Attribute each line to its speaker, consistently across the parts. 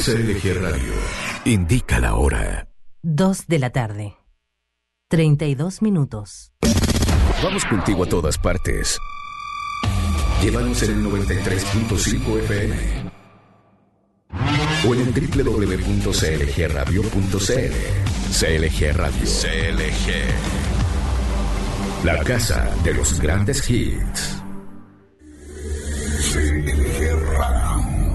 Speaker 1: CLG Radio. Indica la hora.
Speaker 2: 2 de la tarde. 32 minutos.
Speaker 1: Vamos contigo a todas partes. Llévanos en el 93.5 FM. O en el www.clgradio.cl. CLG Radio. CLG. La casa de los grandes hits. CLG Radio.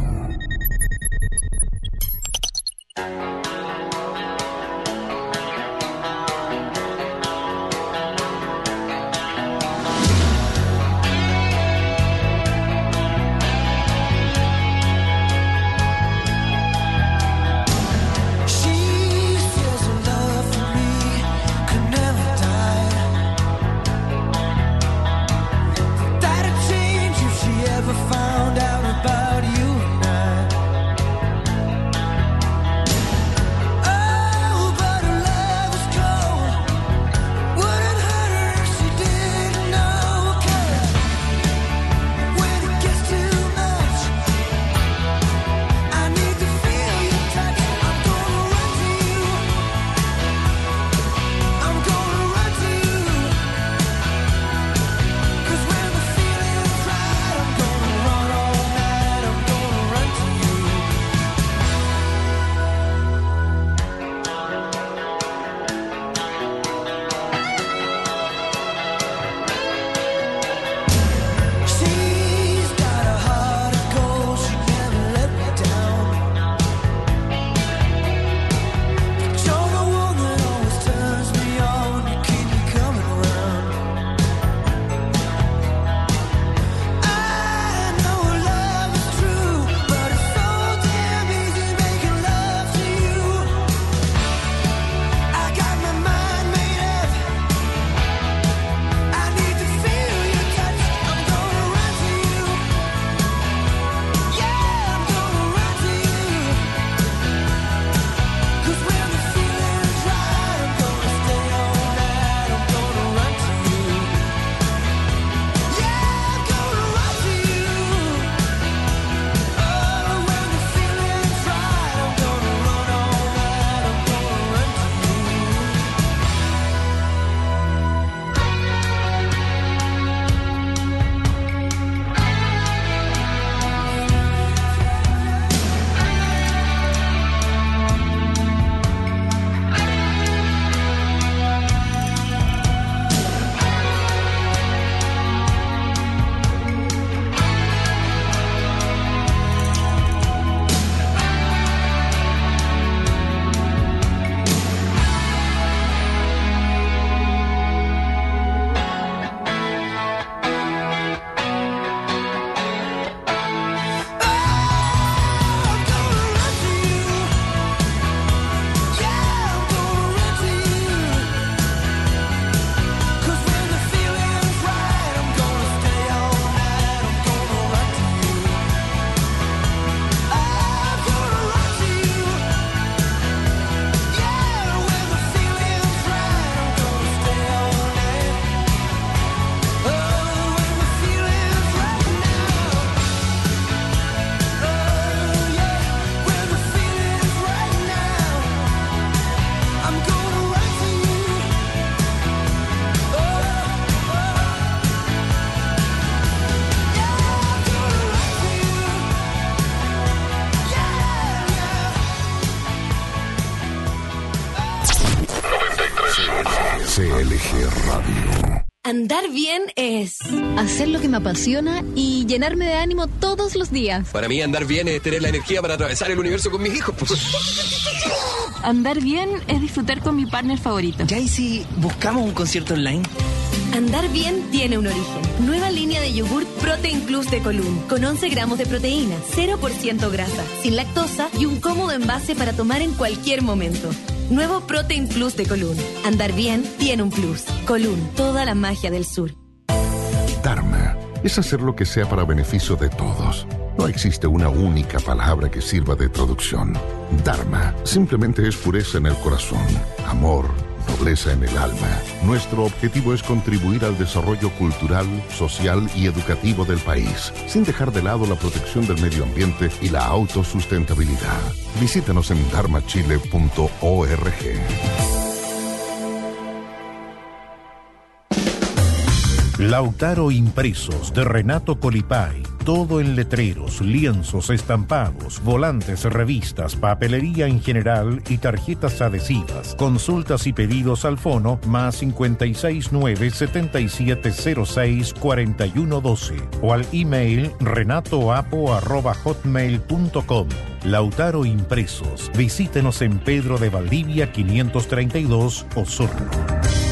Speaker 1: CLG Radio.
Speaker 3: Andar bien es hacer lo que me apasiona y llenarme de ánimo todos los días.
Speaker 4: Para mí andar bien es tener la energía para atravesar el universo con mis hijos.
Speaker 5: Andar bien es disfrutar con mi partner favorito.
Speaker 6: ¿Ya y si buscamos un concierto online?
Speaker 3: Andar bien tiene un origen. Nueva línea de yogur Protein Plus de Column, con 11 gramos de proteína, 0% grasa, sin lactosa y un cómodo envase para tomar en cualquier momento. Nuevo Protein Plus de Column. Andar bien tiene un plus. Column, toda la magia del sur.
Speaker 7: Dharma es hacer lo que sea para beneficio de todos. No existe una única palabra que sirva de traducción. Dharma simplemente es pureza en el corazón, amor, nobleza en el alma. Nuestro objetivo es contribuir al desarrollo cultural, social y educativo del país, sin dejar de lado la protección del medio ambiente y la autosustentabilidad. Visítanos en dharmachile.org.
Speaker 8: Lautaro Impresos de Renato Colipay. Todo en letreros, lienzos, estampados, volantes, revistas, papelería en general y tarjetas adhesivas. Consultas y pedidos al fono +569 7706 4112 o al email renatoapo@hotmail.com. Lautaro Impresos. Visítenos en Pedro de Valdivia 532, Osorno.